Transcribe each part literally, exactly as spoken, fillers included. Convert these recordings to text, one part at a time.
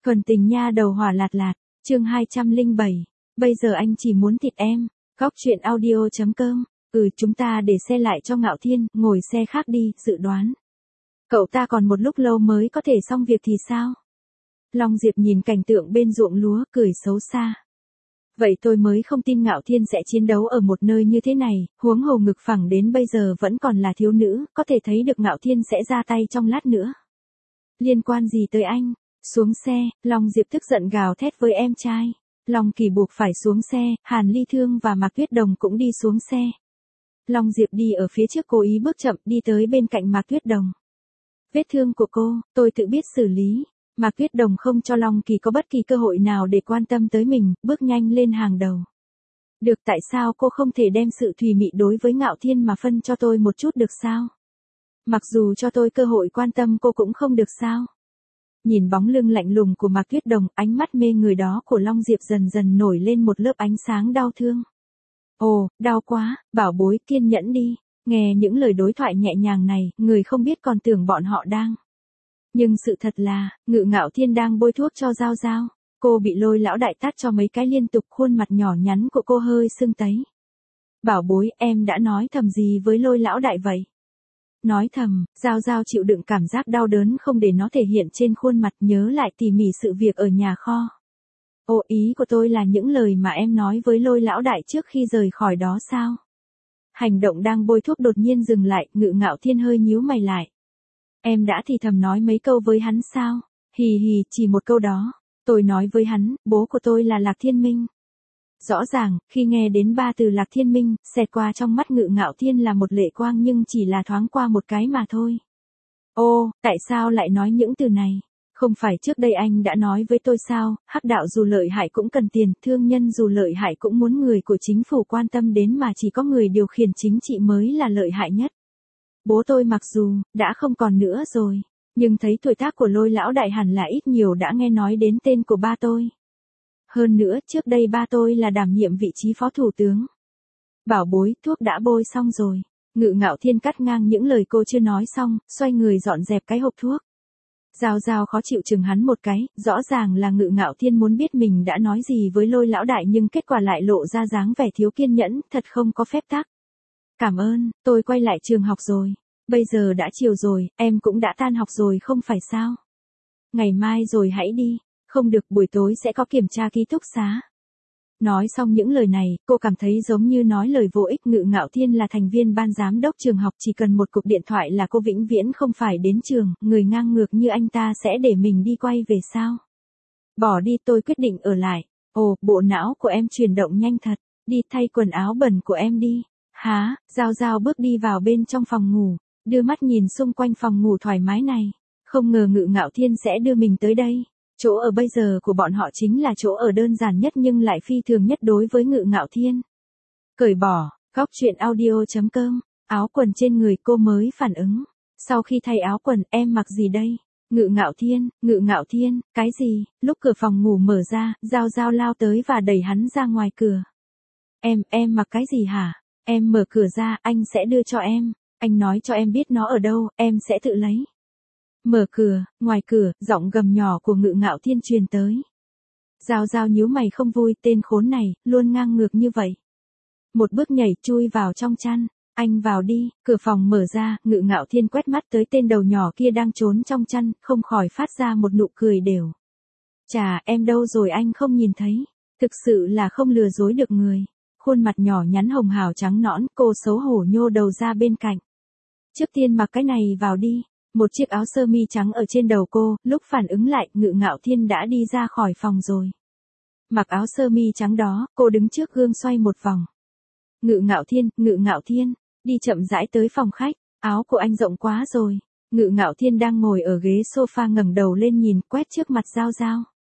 Thuần tình nha đầu hỏa lạt lạt, chương hai trăm lẻ bảy. Bây giờ anh chỉ muốn thịt em. Góc truyện audio.com. Ừ, chúng ta để xe lại cho Ngạo Thiên, ngồi xe khác đi, dự đoán. Cậu ta còn một lúc lâu mới có thể xong việc thì sao? Long Diệp nhìn cảnh tượng bên ruộng lúa, cười xấu xa. Vậy tôi mới không tin Ngạo Thiên sẽ chiến đấu ở một nơi như thế này, huống hồ ngực phẳng đến bây giờ vẫn còn là thiếu nữ, có thể thấy được Ngạo Thiên sẽ ra tay trong lát nữa. Liên quan gì tới anh? Xuống xe, Long Diệp tức giận gào thét với em trai. Long Kỳ buộc phải xuống xe, Hàn Ly Thương và Mạc Tuyết Đồng cũng đi xuống xe. Long Diệp đi ở phía trước cố ý bước chậm đi tới bên cạnh Mạc Tuyết Đồng. Vết thương của cô, tôi tự biết xử lý. Mạc Tuyết Đồng không cho Long Kỳ có bất kỳ cơ hội nào để quan tâm tới mình, bước nhanh lên hàng đầu. Được, tại sao cô không thể đem sự thùy mị đối với Ngạo Thiên mà phân cho tôi một chút được sao? Mặc dù cho tôi cơ hội quan tâm cô cũng không được sao? Nhìn bóng lưng lạnh lùng của Mạc Tuyết Đồng, ánh mắt mê người đó của Long Diệp dần dần nổi lên một lớp ánh sáng đau thương. Ồ, đau quá, bảo bối, kiên nhẫn đi. Nghe những lời đối thoại nhẹ nhàng này, người không biết còn tưởng bọn họ đang. Nhưng sự thật là, Ngự Ngạo Thiên đang bôi thuốc cho Giao Giao. Cô bị Lôi lão đại tát cho mấy cái liên tục, khuôn mặt nhỏ nhắn của cô hơi sưng tấy. Bảo bối, em đã nói thầm gì với Lôi lão đại vậy? Nói thầm, Giao Giao chịu đựng cảm giác đau đớn không để nó thể hiện trên khuôn mặt, nhớ lại tỉ mỉ sự việc ở nhà kho. Ồ, ý của tôi là những lời mà em nói với Lôi lão đại trước khi rời khỏi đó sao? Hành động đang bôi thuốc đột nhiên dừng lại, Ngự Ngạo Thiên hơi nhíu mày lại. Em đã thì thầm nói mấy câu với hắn sao? Hì hì, chỉ một câu đó. Tôi nói với hắn, bố của tôi là Lạc Thiên Minh. Rõ ràng, khi nghe đến ba từ Lạc Thiên Minh, xẹt qua trong mắt Ngự Ngạo Thiên là một lệ quang nhưng chỉ là thoáng qua một cái mà thôi. Ô, tại sao lại nói những từ này? Không phải trước đây anh đã nói với tôi sao, hắc đạo dù lợi hại cũng cần tiền, thương nhân dù lợi hại cũng muốn người của chính phủ quan tâm đến mà chỉ có người điều khiển chính trị mới là lợi hại nhất. Bố tôi mặc dù, đã không còn nữa rồi, nhưng thấy tuổi tác của Lôi lão đại hẳn là ít nhiều đã nghe nói đến tên của ba tôi. Hơn nữa, trước đây ba tôi là đảm nhiệm vị trí phó thủ tướng. Bảo bối, thuốc đã bôi xong rồi. Ngự Ngạo Thiên cắt ngang những lời cô chưa nói xong, xoay người dọn dẹp cái hộp thuốc. Giao Giao khó chịu chừng hắn một cái, rõ ràng là Ngự Ngạo Thiên muốn biết mình đã nói gì với Lôi lão đại nhưng kết quả lại lộ ra dáng vẻ thiếu kiên nhẫn, thật không có phép tắc. Cảm ơn, tôi quay lại trường học rồi. Bây giờ đã chiều rồi, em cũng đã tan học rồi không phải sao? Ngày mai rồi hãy đi, không được buổi tối sẽ có kiểm tra ký túc xá. Nói xong những lời này, cô cảm thấy giống như nói lời vô ích. Ngự Ngạo Thiên là thành viên ban giám đốc trường học, chỉ cần một cuộc điện thoại là cô vĩnh viễn không phải đến trường, người ngang ngược như anh ta sẽ để mình đi quay về sao? Bỏ đi, tôi quyết định ở lại. Ồ, bộ não của em chuyển động nhanh thật, đi thay quần áo bẩn của em đi. Há, Giao Giao bước đi vào bên trong phòng ngủ, đưa mắt nhìn xung quanh phòng ngủ thoải mái này. Không ngờ Ngự Ngạo Thiên sẽ đưa mình tới đây. Chỗ ở bây giờ của bọn họ chính là chỗ ở đơn giản nhất nhưng lại phi thường nhất đối với Ngự Ngạo Thiên. Cởi bỏ, góc truyện audio.com, áo quần trên người cô mới phản ứng. Sau khi thay áo quần, em mặc gì đây? Ngự Ngạo Thiên, Ngự Ngạo Thiên, cái gì? Lúc cửa phòng ngủ mở ra, Giao Giao lao tới và đẩy hắn ra ngoài cửa. Em, em mặc cái gì hả? Em mở cửa ra, anh sẽ đưa cho em. Anh nói cho em biết nó ở đâu, em sẽ tự lấy. Mở cửa, ngoài cửa, giọng gầm nhỏ của Ngự Ngạo Thiên truyền tới. Giao Giao nhíu mày không vui, tên khốn này, luôn ngang ngược như vậy. Một bước nhảy chui vào trong chăn, anh vào đi, cửa phòng mở ra, Ngự Ngạo Thiên quét mắt tới tên đầu nhỏ kia đang trốn trong chăn, không khỏi phát ra một nụ cười đều. Chà, em đâu rồi anh không nhìn thấy, thực sự là không lừa dối được người. Khuôn mặt nhỏ nhắn hồng hào trắng nõn, cô xấu hổ nhô đầu ra bên cạnh. Trước tiên mặc cái này vào đi. Một chiếc áo sơ mi trắng ở trên đầu cô, lúc phản ứng lại, Ngự Ngạo Thiên đã đi ra khỏi phòng rồi. Mặc áo sơ mi trắng đó, cô đứng trước gương xoay một vòng. Ngự Ngạo Thiên, Ngự Ngạo Thiên, đi chậm rãi tới phòng khách, áo của anh rộng quá rồi. Ngự Ngạo Thiên đang ngồi ở ghế sofa ngẩng đầu lên nhìn, quét trước mặt Giao Giao.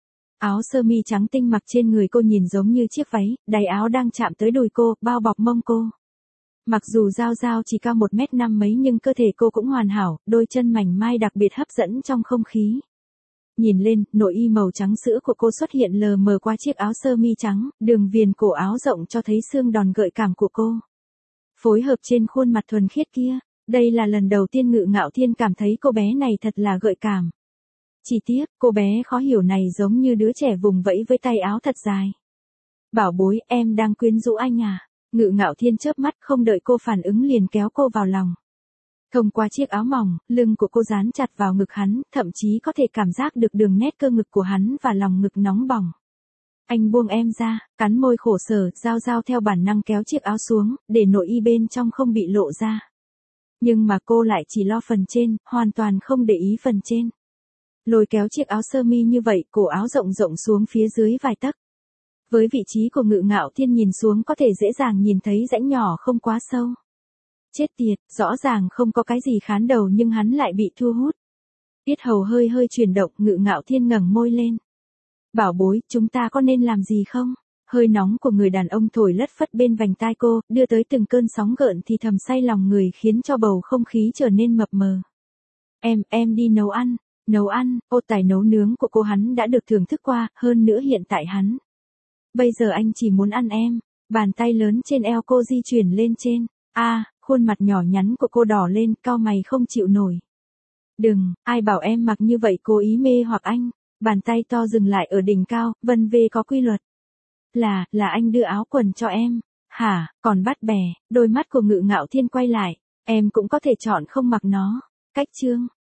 Áo sơ mi trắng tinh mặc trên người cô nhìn giống như chiếc váy, đáy áo đang chạm tới đùi cô, bao bọc mông cô. Mặc dù Giao Giao chỉ cao một mét năm mấy nhưng cơ thể cô cũng hoàn hảo, đôi chân mảnh mai đặc biệt hấp dẫn trong không khí. Nhìn lên, nội y màu trắng sữa của cô xuất hiện lờ mờ qua chiếc áo sơ mi trắng, đường viền cổ áo rộng cho thấy xương đòn gợi cảm của cô. Phối hợp trên khuôn mặt thuần khiết kia, đây là lần đầu tiên Ngự Ngạo Thiên cảm thấy cô bé này thật là gợi cảm. Chỉ tiếc, cô bé khó hiểu này giống như đứa trẻ vùng vẫy với tay áo thật dài. Bảo bối, em đang quyến rũ anh à? Ngự Ngạo Thiên chớp mắt không đợi cô phản ứng liền kéo cô vào lòng. Thông qua chiếc áo mỏng, lưng của cô dán chặt vào ngực hắn, thậm chí có thể cảm giác được đường nét cơ ngực của hắn và lòng ngực nóng bỏng. Anh buông em ra, cắn môi khổ sở, Giao Giao theo bản năng kéo chiếc áo xuống, để nội y bên trong không bị lộ ra. Nhưng mà cô lại chỉ lo phần trên, hoàn toàn không để ý phần trên. Lôi kéo chiếc áo sơ mi như vậy, cổ áo rộng rộng xuống phía dưới vài tấc. Với vị trí của Ngự Ngạo Thiên nhìn xuống có thể dễ dàng nhìn thấy rãnh nhỏ không quá sâu. Chết tiệt, rõ ràng không có cái gì khán đầu nhưng hắn lại bị thu hút. Yết hầu hơi hơi chuyển động, Ngự Ngạo Thiên ngẩng môi lên. Bảo bối, chúng ta có nên làm gì không? Hơi nóng của người đàn ông thổi lất phất bên vành tai cô, đưa tới từng cơn sóng gợn thì thầm say lòng người khiến cho bầu không khí trở nên mập mờ. Em, em đi nấu ăn. Nấu ăn, ô tài nấu nướng của cô hắn đã được thưởng thức qua, hơn nữa hiện tại hắn. Bây giờ anh chỉ muốn ăn em. Bàn tay lớn trên eo cô di chuyển lên trên. A, à, khuôn mặt nhỏ nhắn của cô đỏ lên, cau mày không chịu nổi. Đừng, ai bảo em mặc như vậy cố ý mê hoặc anh. Bàn tay to dừng lại ở đỉnh cao, vân vê có quy luật. Là, là anh đưa áo quần cho em. Hả, còn bắt bè, đôi mắt của Ngự Ngạo Thiên quay lại. Em cũng có thể chọn không mặc nó. Cách chương.